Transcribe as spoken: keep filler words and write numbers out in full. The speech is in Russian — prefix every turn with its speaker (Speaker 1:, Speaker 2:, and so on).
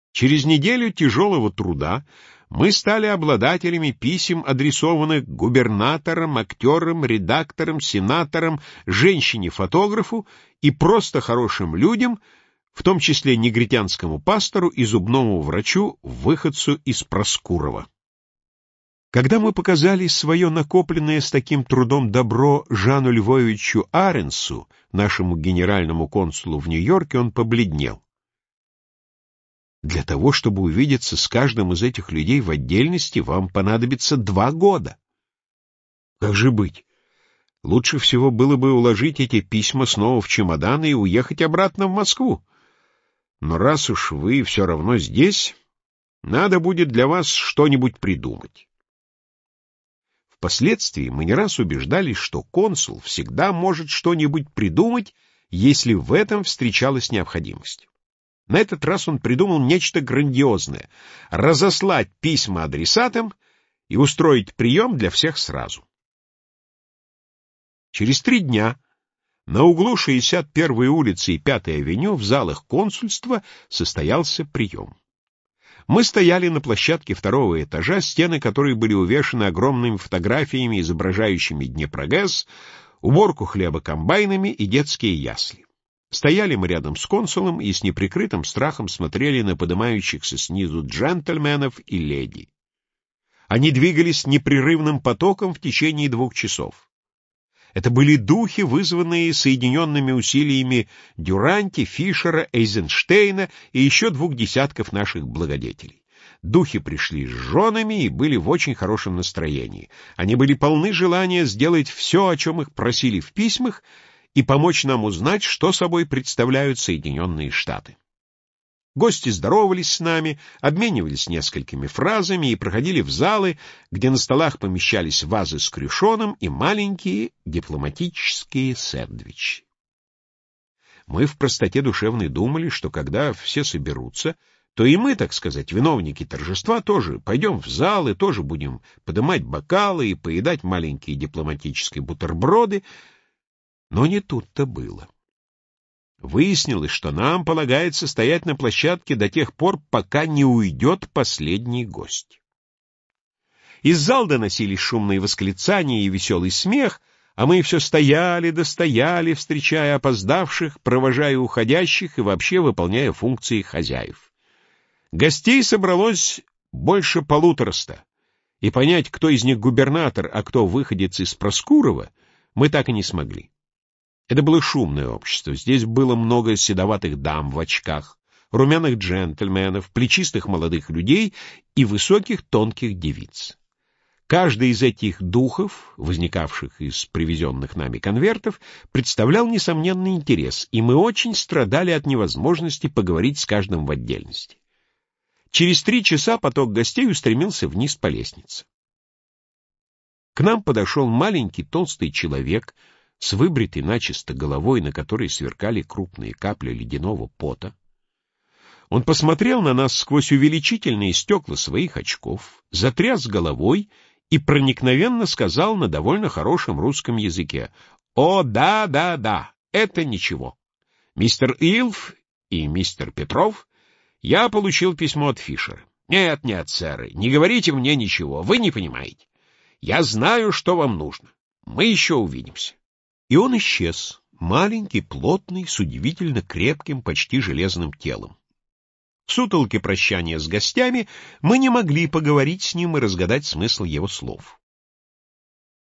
Speaker 1: Через неделю тяжелого труда мы стали обладателями писем, адресованных губернаторам, актерам, редакторам, сенаторам, женщине-фотографу и просто хорошим людям, в том числе негритянскому пастору и зубному врачу, выходцу из Проскурова. Когда мы показали свое накопленное с таким трудом добро Жану Львовичу Аренсу, нашему генеральному консулу в Нью-Йорке, он побледнел. Для того, чтобы увидеться с каждым из этих людей в отдельности, вам понадобится два года. Как же быть? Лучше всего было бы уложить эти письма снова в чемоданы и уехать обратно в Москву. Но раз уж вы все равно здесь, надо будет для вас что-нибудь придумать. Впоследствии мы не раз убеждались, что консул всегда может что-нибудь придумать, если в этом встречалась необходимость. На этот раз он придумал нечто грандиозное — разослать письма адресатам и устроить прием для всех сразу. Через три дня на углу шестьдесят первой улицы и пятой авеню в залах консульства состоялся прием. Мы стояли на площадке второго этажа, стены которой были увешаны огромными фотографиями, изображающими Днепрогэс, уборку хлеба комбайнами и детские ясли. Стояли мы рядом с консулом и с неприкрытым страхом смотрели на поднимающихся снизу джентльменов и леди. Они двигались непрерывным потоком в течение двух часов. Это были духи, вызванные соединенными усилиями Дюранти, Фишера, Эйзенштейна и еще двух десятков наших благодетелей. Духи пришли с женами и были в очень хорошем настроении. Они были полны желания сделать все, о чем их просили в письмах, и помочь нам узнать, что собой представляют Соединенные Штаты. Гости здоровались с нами, обменивались несколькими фразами и проходили в залы, где на столах помещались вазы с крюшоном и маленькие дипломатические сэндвичи. Мы в простоте душевной думали, что когда все соберутся, то и мы, так сказать, виновники торжества, тоже пойдем в зал и тоже будем подымать бокалы и поедать маленькие дипломатические бутерброды, но не тут-то было. Выяснилось, что нам полагается стоять на площадке до тех пор, пока не уйдет последний гость. Из зала доносились шумные восклицания и веселый смех, а мы все стояли да стояли, встречая опоздавших, провожая уходящих и вообще выполняя функции хозяев. Гостей собралось больше полутораста, и понять, кто из них губернатор, а кто выходец из Проскурова, мы так и не смогли. Это было шумное общество. Здесь было много седоватых дам в очках, румяных джентльменов, плечистых молодых людей и высоких тонких девиц. Каждый из этих духов, возникавших из привезенных нами конвертов, представлял несомненный интерес, и мы очень страдали от невозможности поговорить с каждым в отдельности. Через три часа поток гостей устремился вниз по лестнице. К нам подошел маленький толстый человек с выбритой начисто головой, на которой сверкали крупные капли ледяного пота. Он посмотрел на нас сквозь увеличительные стекла своих очков, затряс головой и проникновенно сказал на довольно хорошем русском языке: «О, да, да, да, это ничего. Мистер Илф и мистер Петров, я получил письмо от Фишера. Нет, нет, сэры, не говорите мне ничего, вы не понимаете. Я знаю, что вам нужно. Мы еще увидимся». И он исчез, маленький, плотный, с удивительно крепким, почти железным телом. В сутолке прощания с гостями мы не могли поговорить с ним и разгадать смысл его слов.